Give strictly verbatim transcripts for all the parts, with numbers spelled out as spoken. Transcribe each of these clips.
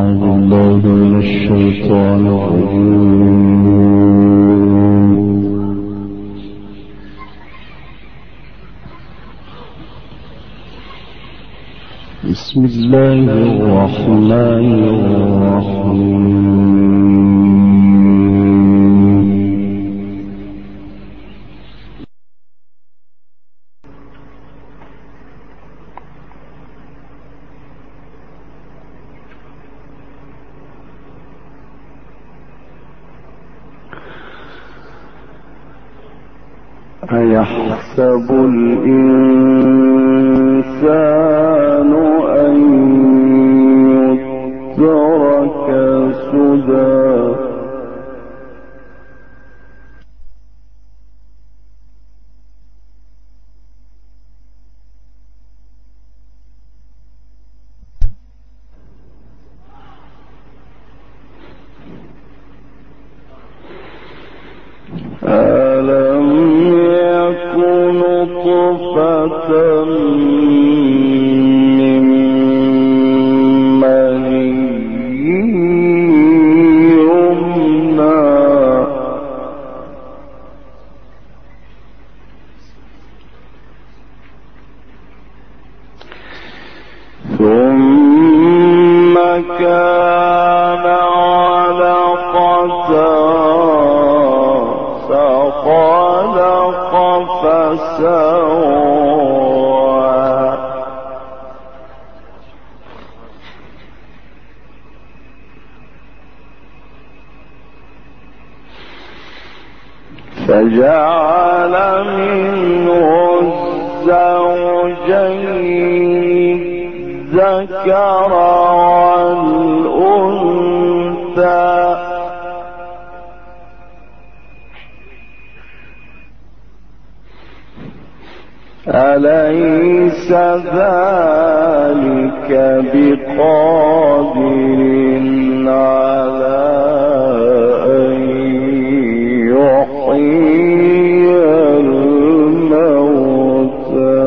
أعوذ بالله من الشيطان الرجيم. بسم الله الرحمن الرحيم. أيحسب الإنسان أن يترك سدى ألم يكن طفة من مني يمنى ثم كان علقة خلق فسوى فجعل منه الزوجين الذكر والأنثى أليس ذلك بقادر على أن يحيي الموتى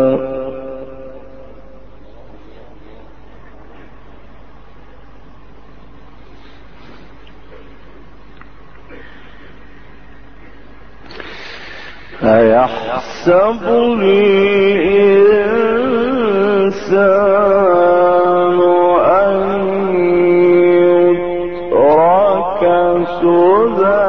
أيحسب الإنسان أن يترك سدى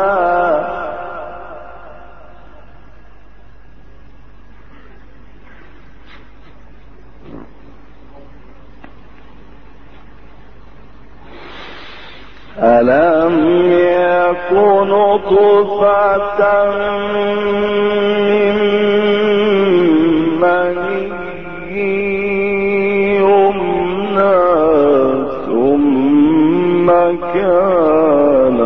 ألم يكن طفة من مني يمنى ثم كان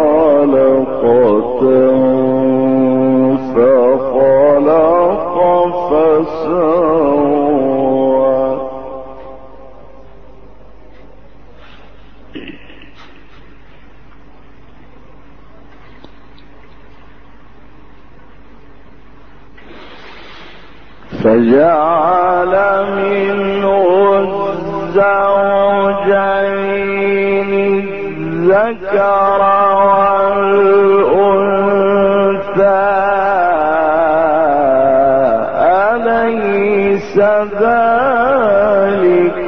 علقة فخلق فسوى فجعل منه الزوجين الذكر والأنثى أليس ذلك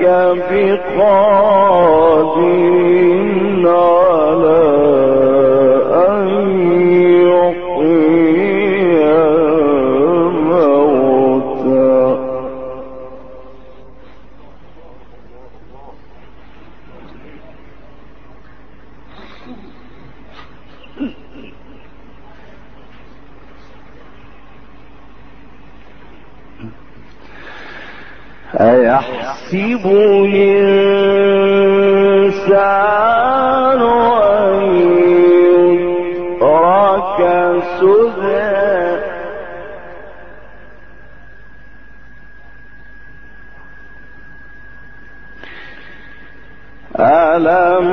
بقادر على أن يحيي الموتى أيحسب الإنسان أن يترك سدى ألم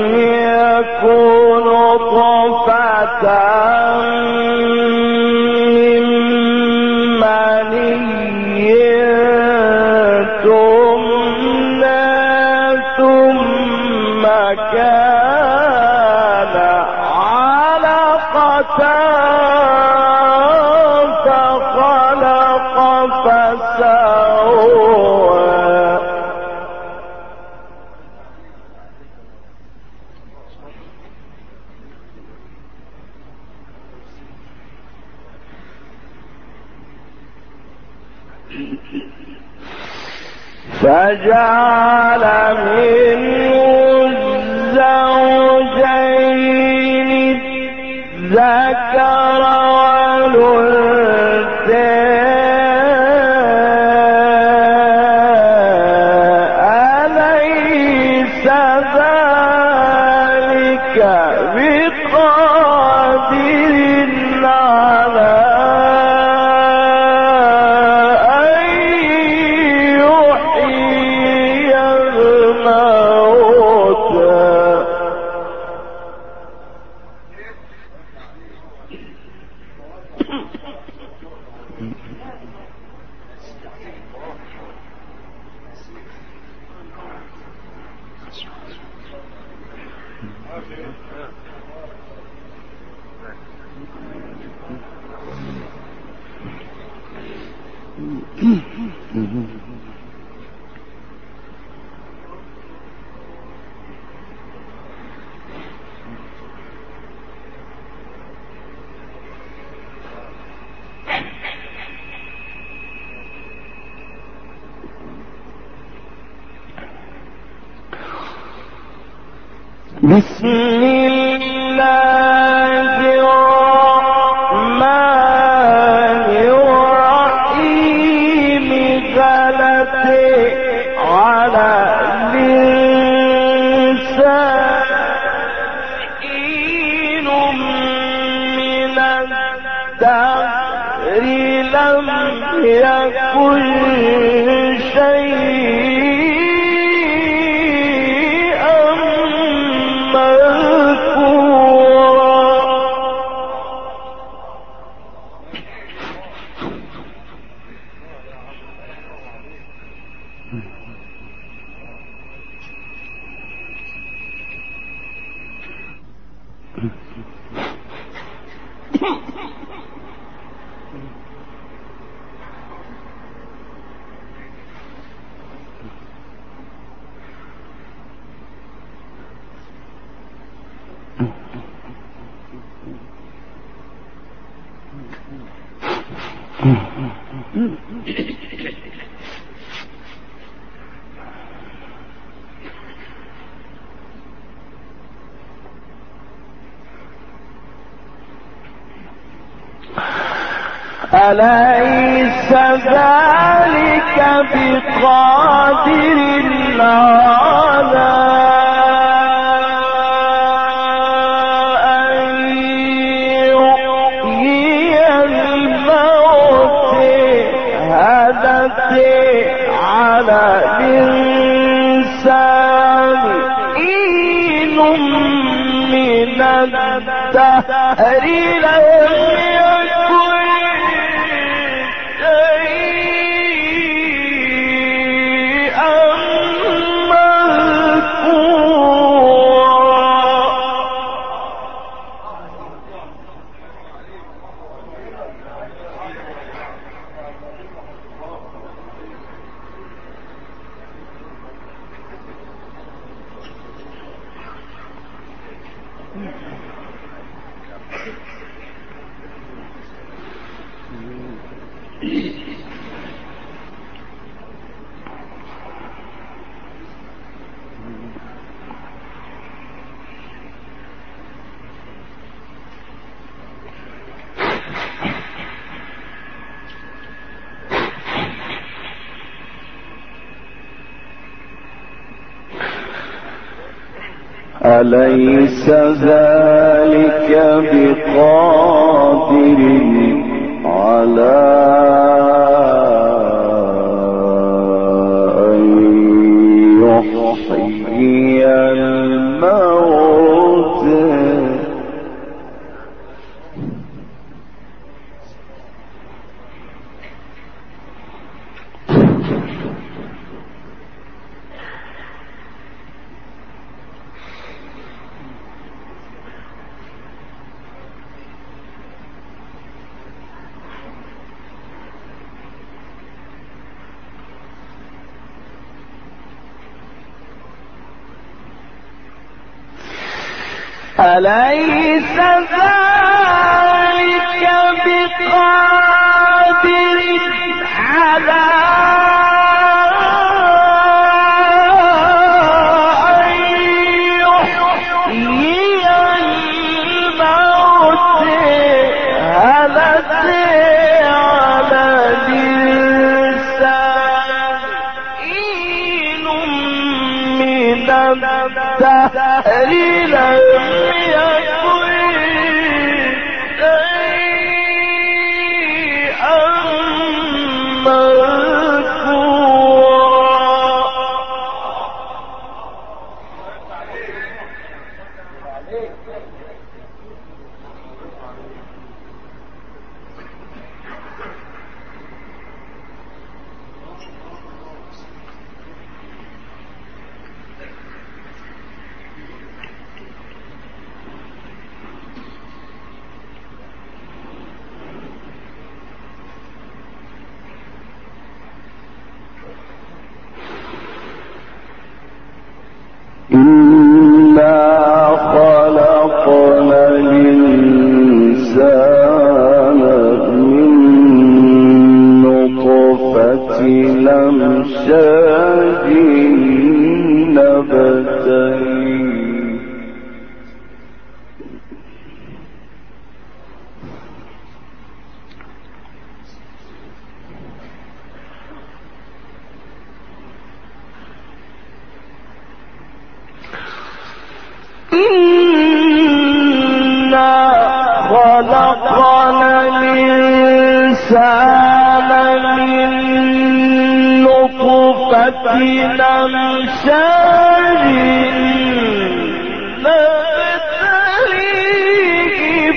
يكن طفة من مني تمنى ثم كان علقة فخلق فسوى فجعل منه الزوجين الذكر والأنثى أليس ذلك بقادر على بسم الله الرحمن الرحيم غلت على الإنسان حين من الدهر لم يكن شيئا أليس ذلك بقادر على أن يحيي الموتى هدت على الإنسان حين من الدهر لم يكن أليس ذلك بقادر على أن يحيي الموتى أليس ذلك بقادر على أن يحيي الموت هل أتى على الإنسان حين من الدهر لم يكن شيئا إنا خلقنا الإنسان من نطفة أمشاج نبتليه إنا خلقنا الإنسان من نطفة أمشاج نبتليه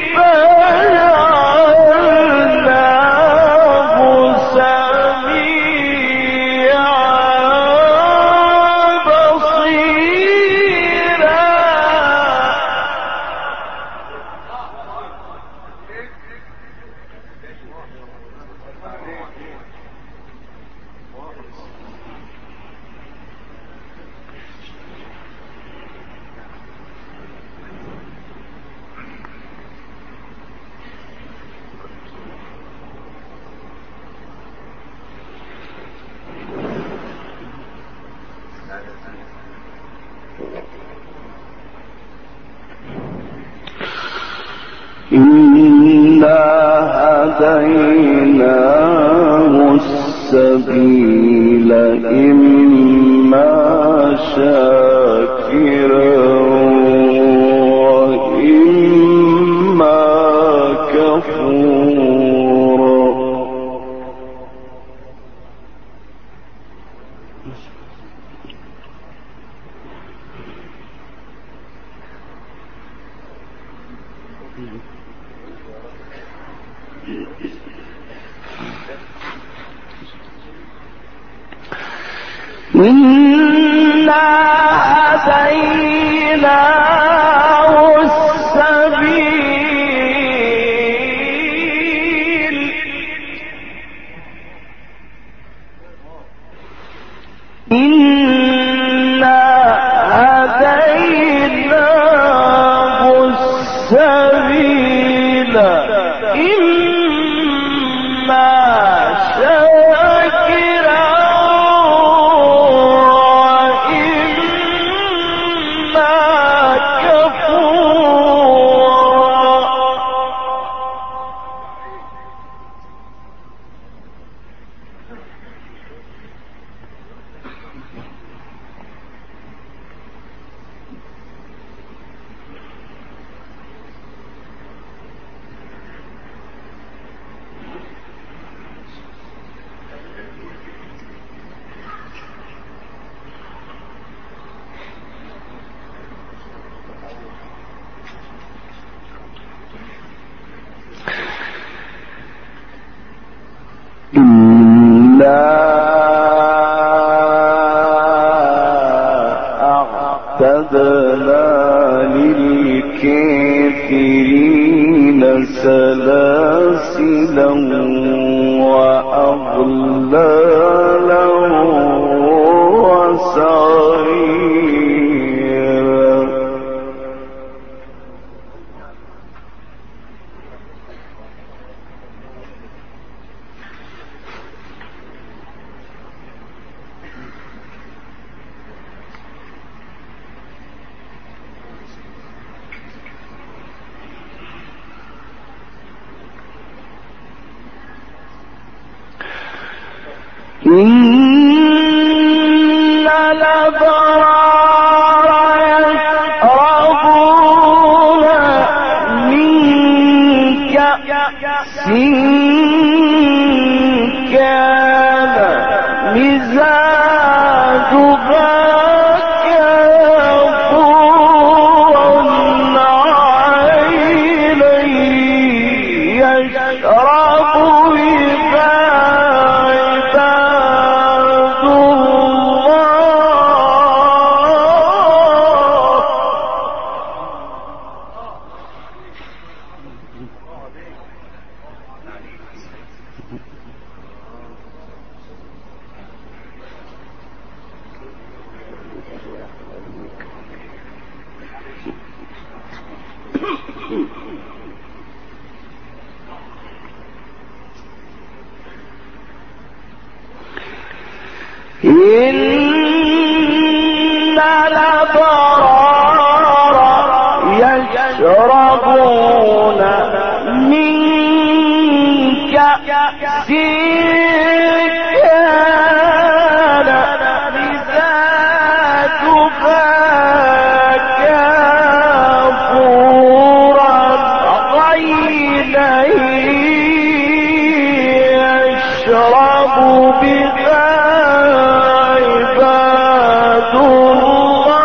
فجعلناه سميعا بصيرا. إنا هديناه السبيل إما شاكرا وإما كفورا. إنا هديناه السبيل إنا هديناه السبيل إما شاكرا إنا أعتدنا للكافرين سلاسلا وأغلالا وسعيرا. إن الأبرار يشربون من كأس كان مزاجها كافورا عينا يشرب بها عباد إن الأبرار يشربون من كأس كان مزاجها كافورا عينا يشرب بها عباد الله.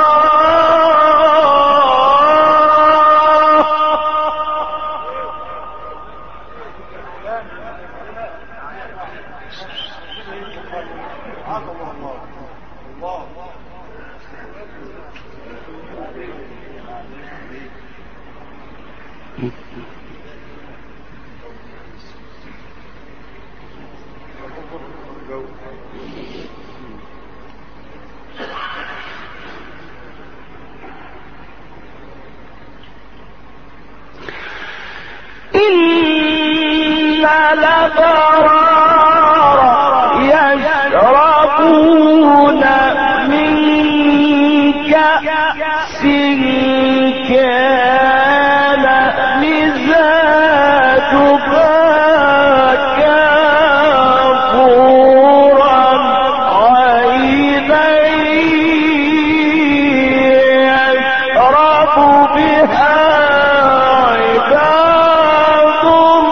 إن الأبرار يشربون من كأس كان مزاجها كافورا عينا يشرب بها عباد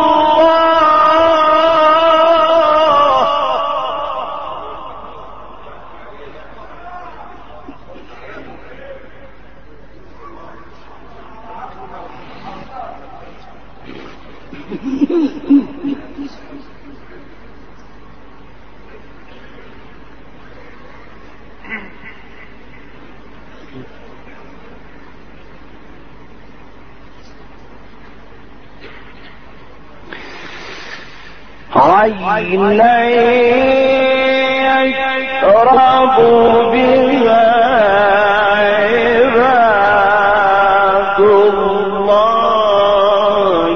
عينا يشرب بها عباد الله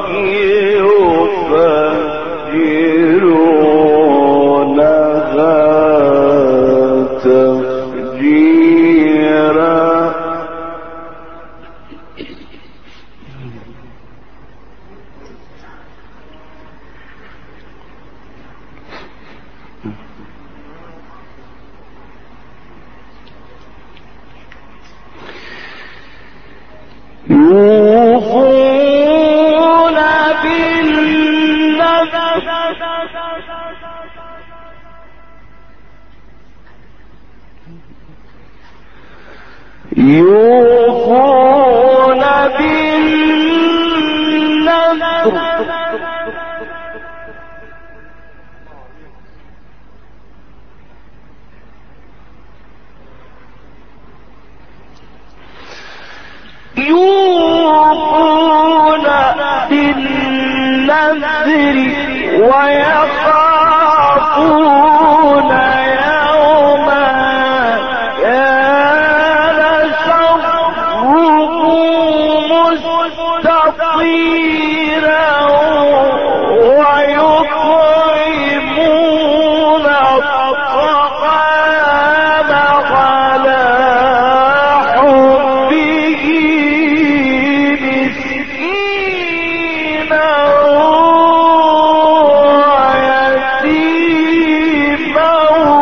يفجرونها تفجيرا. يوفون بالنذر يوفون بالنذر يوفون بالنذر ويخافون يوما كان شره مستطيرا ويطعمون الطعام على حبه مسكينا ويتيما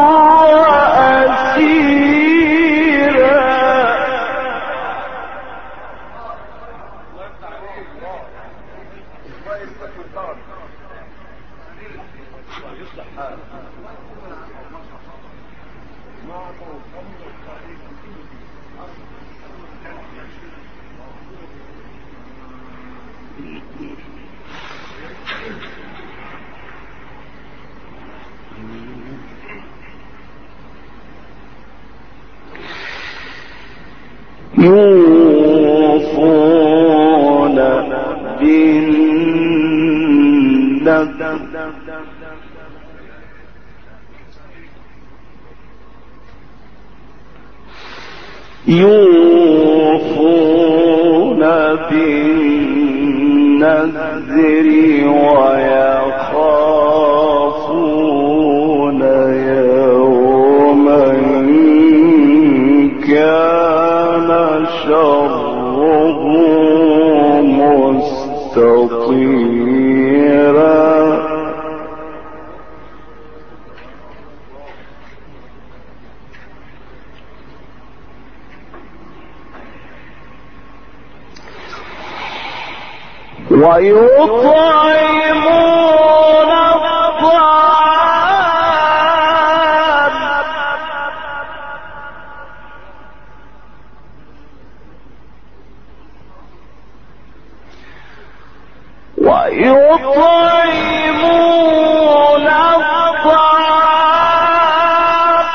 يوفون بالنذر يوفون بالنذر ويخافون يوما كان شره مستطيرا ويطعمون الطعام ويطعمون الطعام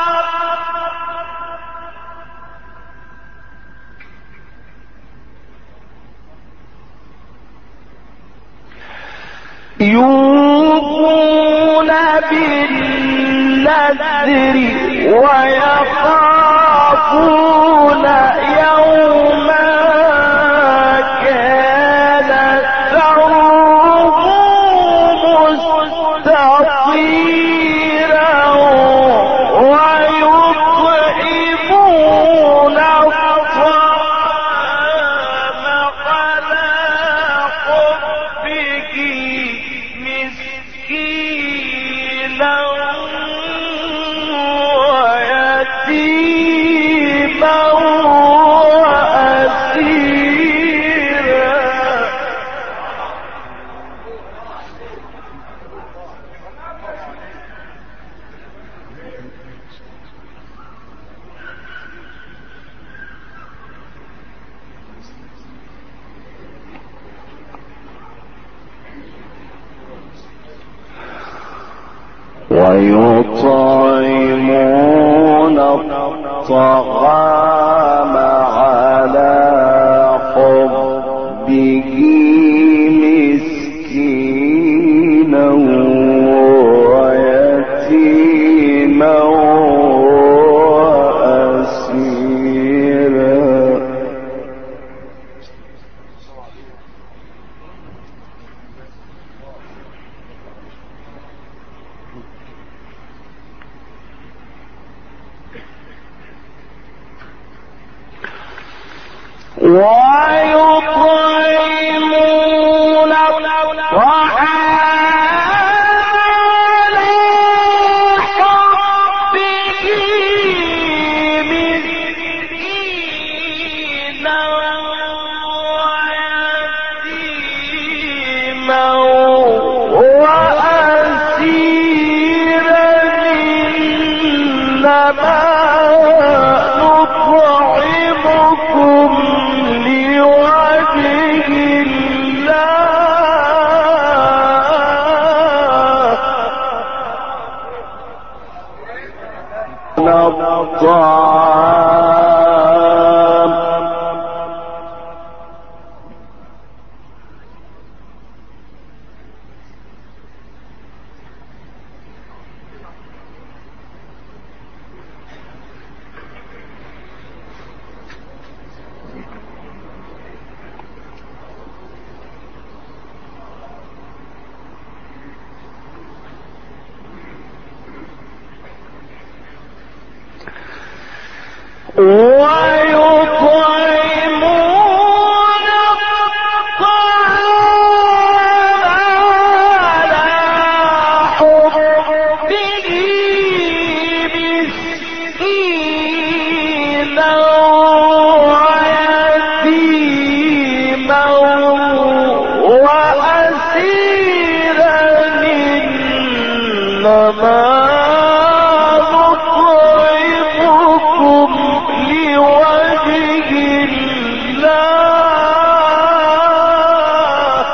يوفون بالنذر ويخافون يوما كان شره مستطيرا ويطعمون الطعام على حبه مسكينا ويتيما وأسيرا ويطعمون الطعام على حبه مسكينا ويتيما وأسيرا ويطعمون الطعام على حبه مسكينا ويتيما وأسيرا إنما نطعمكم لوجه الله الطعام نطعمكم لوجه الله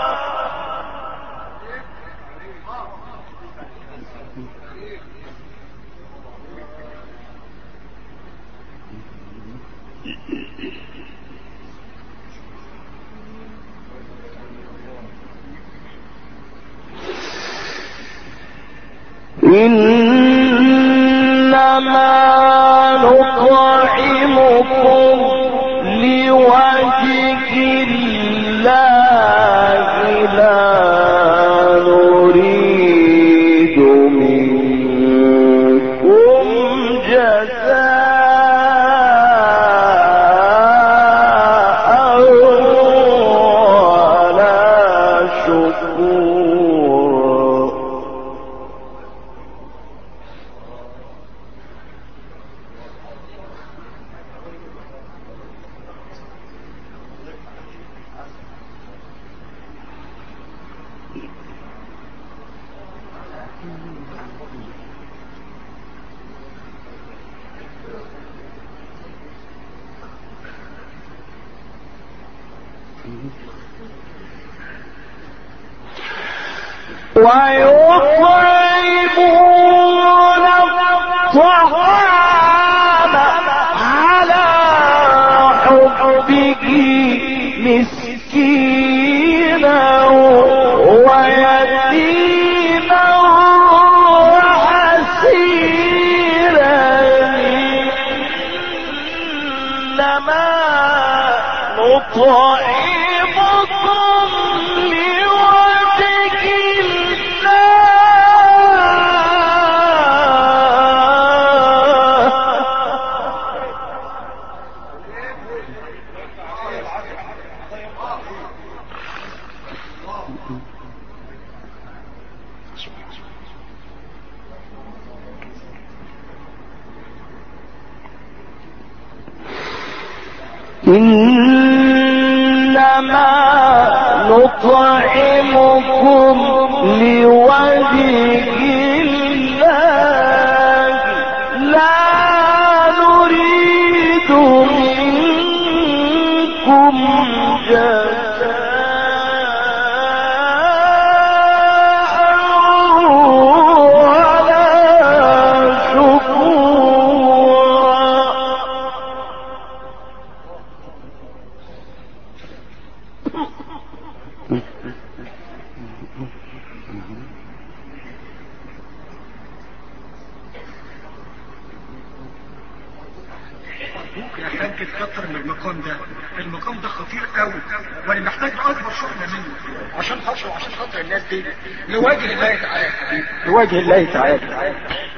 إنما نطعمكم لوجه الله لا نريد منكم جزاء ولا شكورا. ويطعمون الطعام على حبه مسكينا ويتيما وحسيرا إنما نطعمكم لوجه إنما نطعمكم لوجه الله لا نريد منكم جزاء ولا شكورا. ممكن احتاج تكتر من المقام ده. المقام ده خطير قوي وانا محتاج اكبر شغله منه عشان خاطر وعشان خاطر الناس دي لوجه الله تعالى لوجه الله تعالى.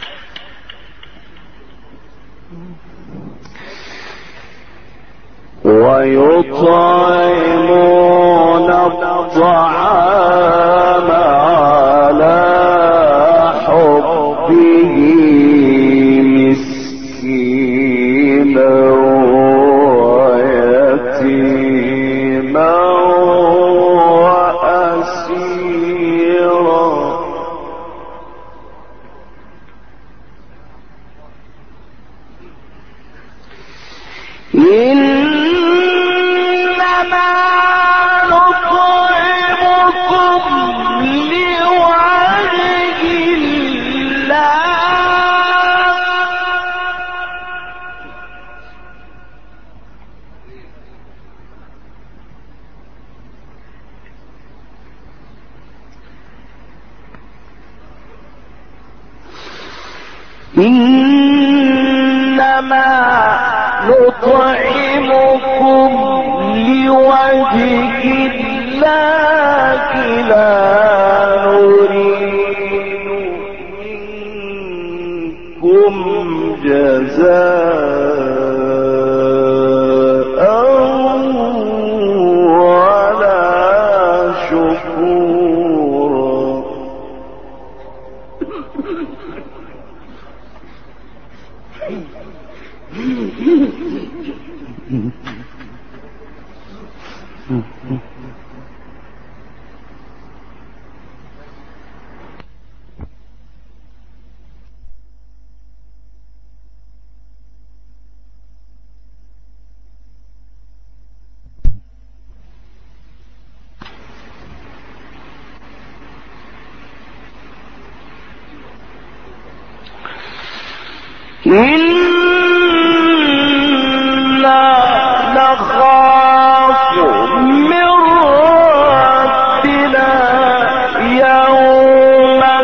ويطعمون الطعام على حبه مسكينا ويتيما وأسيرا إنما نطعمكم لوجه الله إنما نطعمكم لوجه الله لا نريد منكم جزاء ولا شكورا. إنا نخاف من ربنا يوما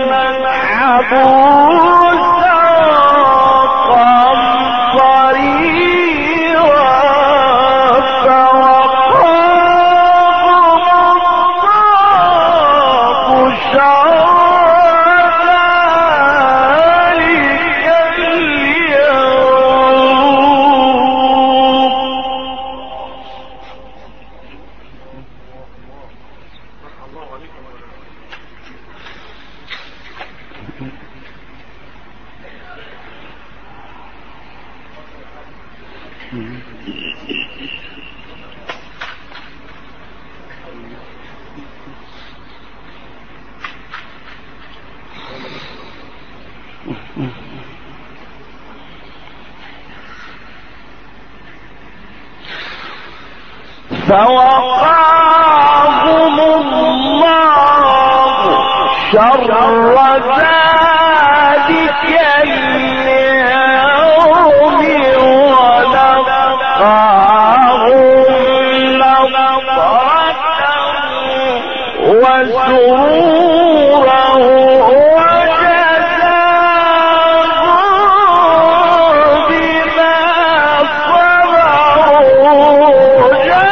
عبوسا قمطريرا فوقاهم الله شر فوقاهم الله شر ذلك اليوم ولقاهم نضرة وسرورا وجزاهم بما صبروا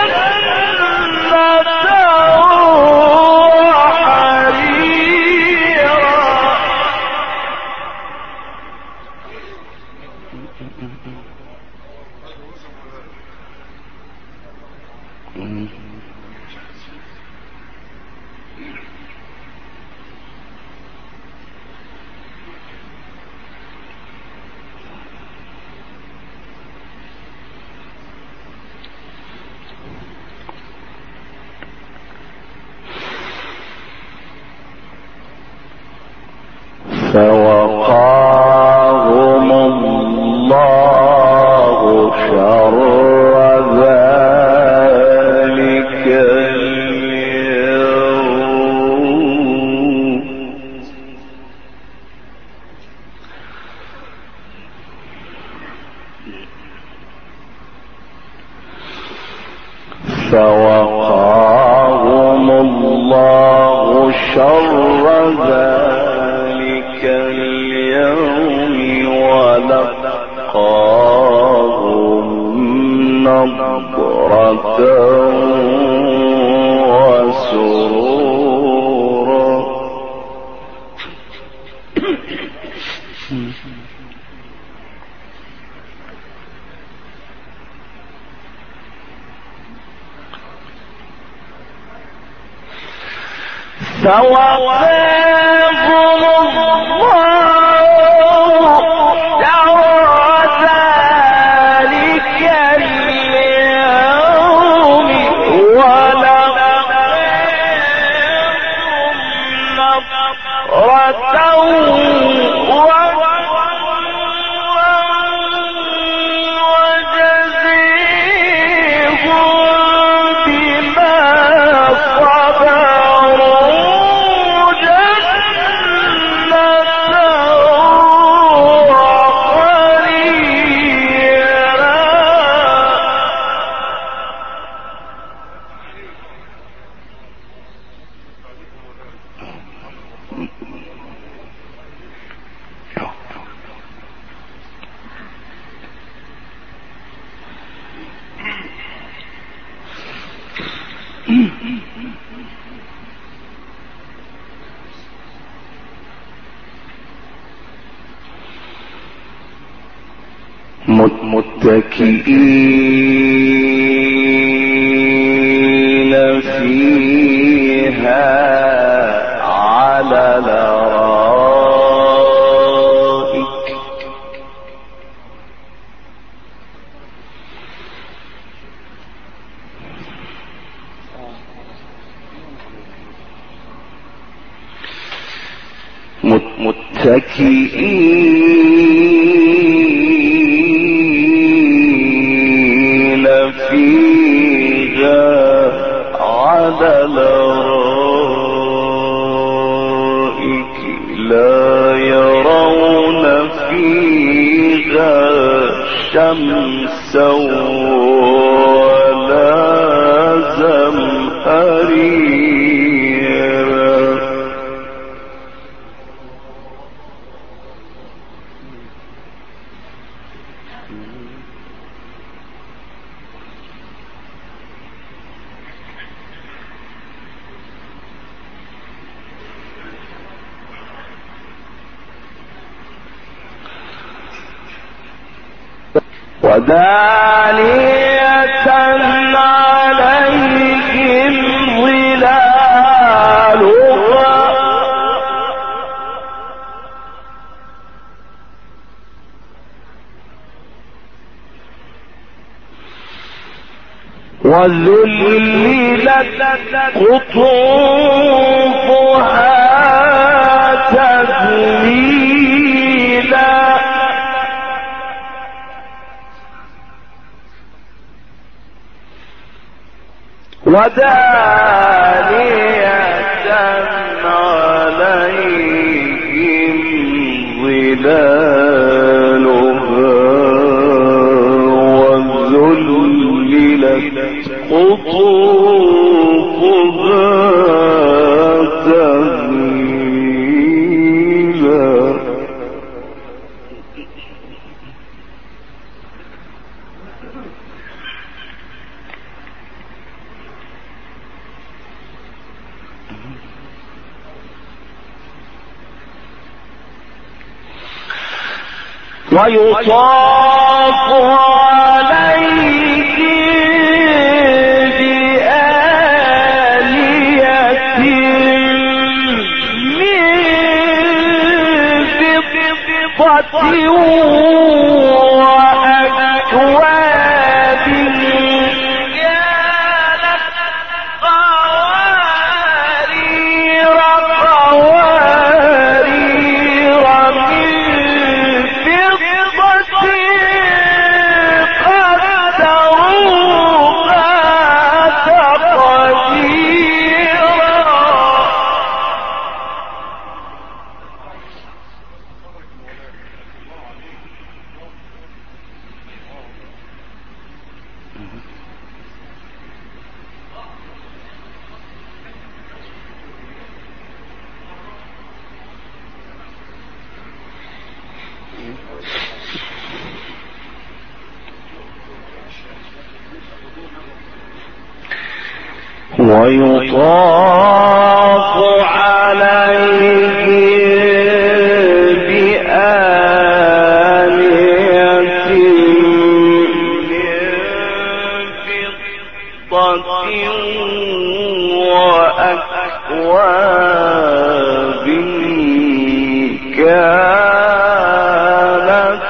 فوقاهم الله شر ذلك اليوم فوقاهم الله شر ذلك اليوم ولقاهم نضرة وسرورا فوقاهم متكئين فيها على الارائك متكئين فيها على الارائك لا يرون فيها ودانية عليهم ظلالها وذللت قطوفها تذليلا ودانية عليهم ظلالها وذللت قطوفها تذليلا ويطاف عليهم بآنية من فضة وأكواب كانت قوارير قوارير من ويطاف عليهم بآنية من فضة وأكواب كانت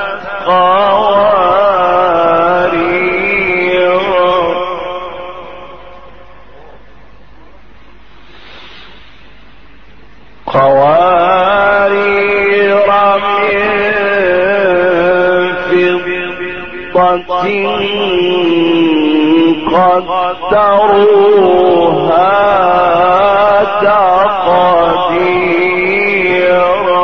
قوارير قوارير من فضة قدروها تقديرا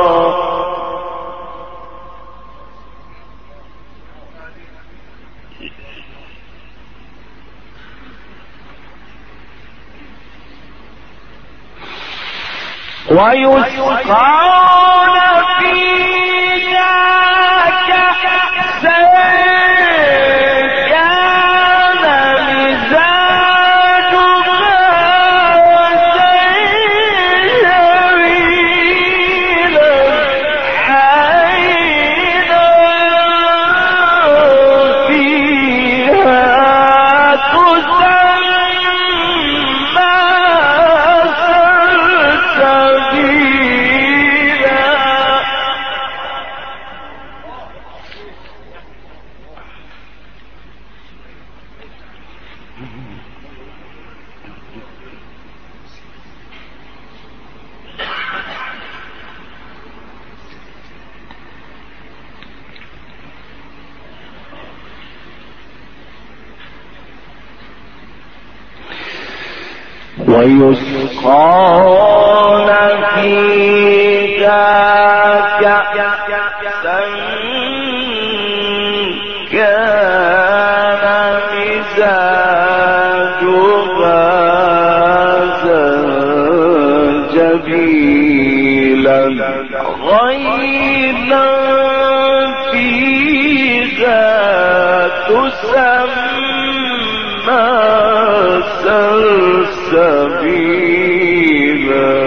ويسقون فيها كأسا كان مزاجها سلسبيلا حينا فيها تسمى ويسقون فيها كأسا كان مزاجها سبيلا غير فيها تسمى سلسبيلا.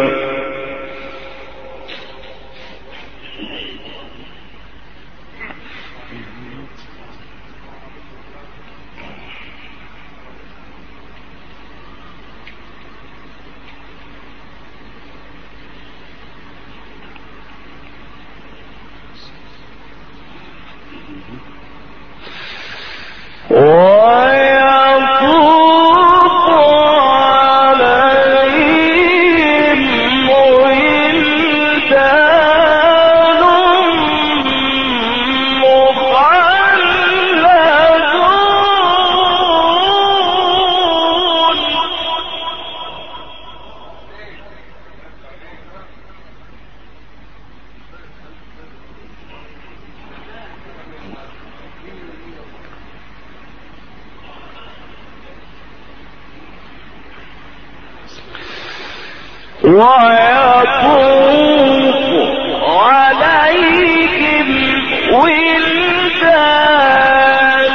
ويطوف عليهم ولدان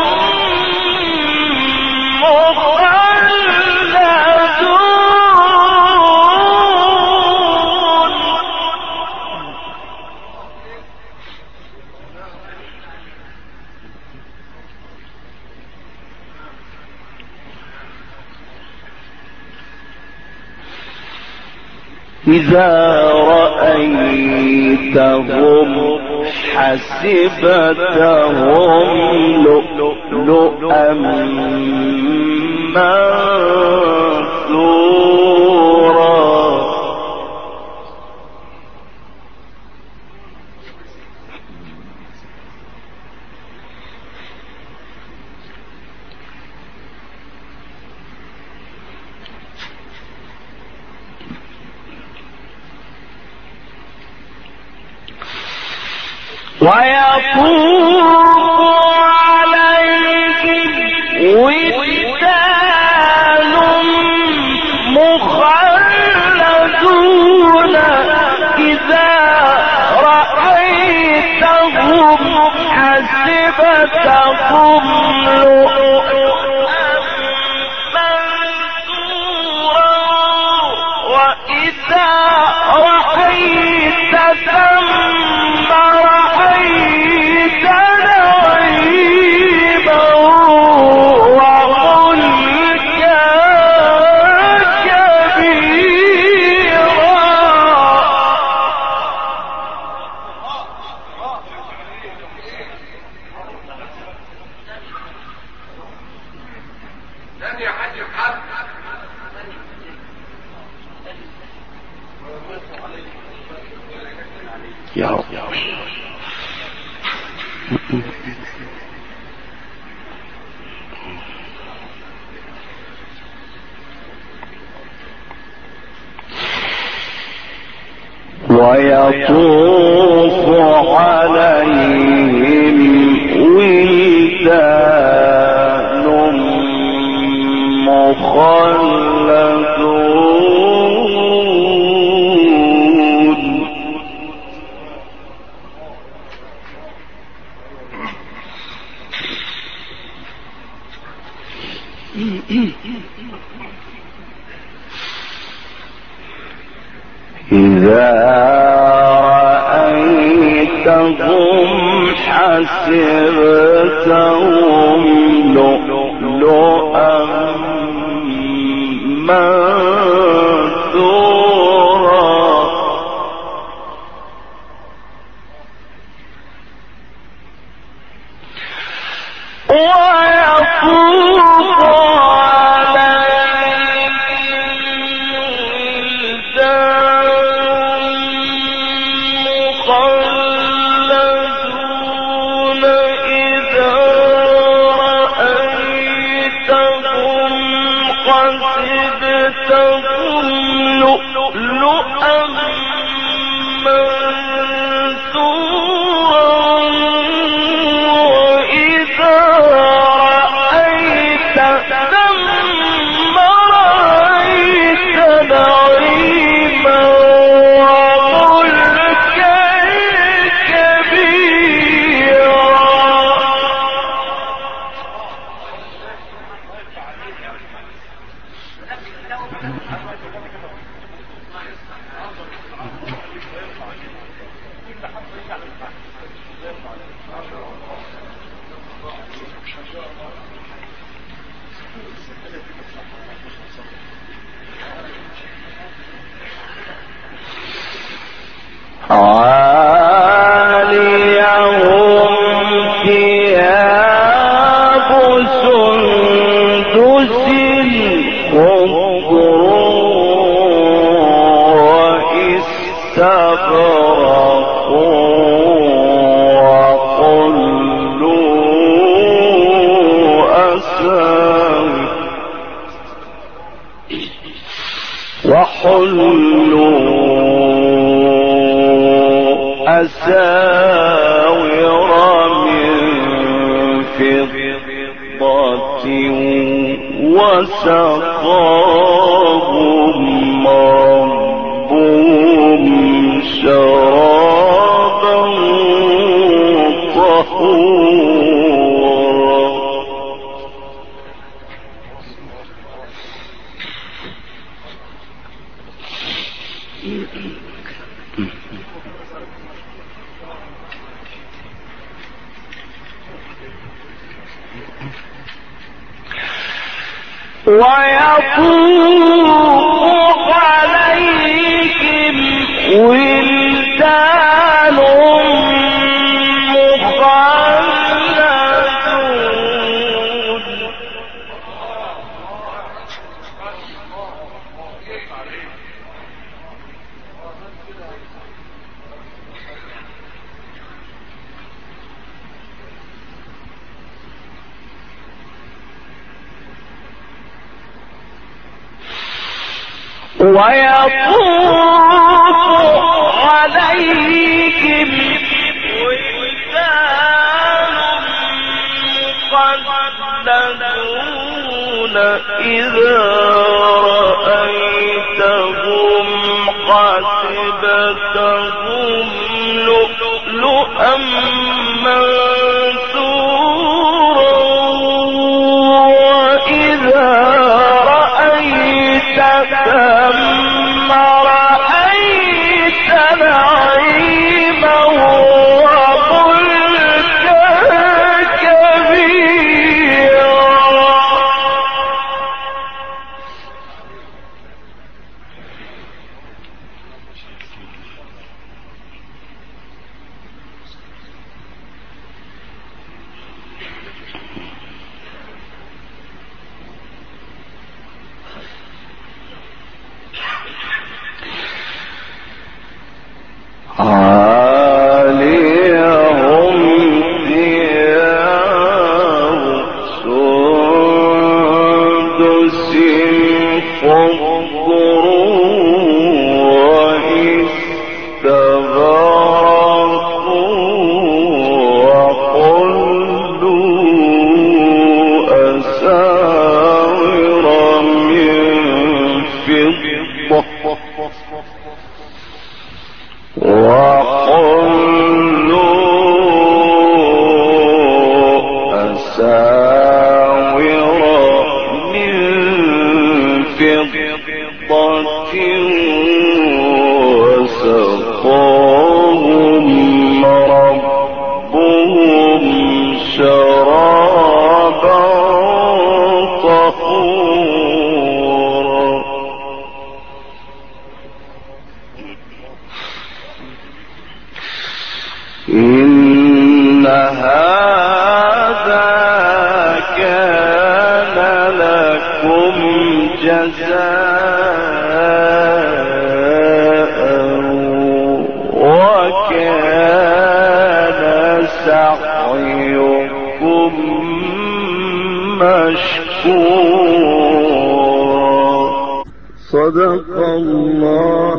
مخلدون. إذا رأيتهم حسبتهم لؤلؤا منثورا. ويطوف عليهم ولدان مخلدون. إذا رأيتهم حسبتهم لؤلؤا منثورا. وإذا رأيت ثم رأيت نعيما وملكا كبيرا. يا رب ويطوف عليهم ولدان مخلدون. إذا رأيتهم حسبتهم لؤلؤا منثورا. ويطوف حسبتهم لؤلؤا منثورا. وإذا رأيت ثم رأيت نعيما ويطوف عليهم ولدان مخلدون ويطوف عليهم ولدان مخلدون إذا رأيتهم حسبتهم لؤلؤا منثورا وإذا رأيت ثم رأيت نعيما وملكا كبيرا. عاليهم ثياب سندس خضر واستبرق وحلوا أساور من فضة وحلوا أساور من فضة وسقاهم ربهم شرابا طهورا. إن هذا كان لكم جزاء وكان سعيكم مشكورا. صدق الله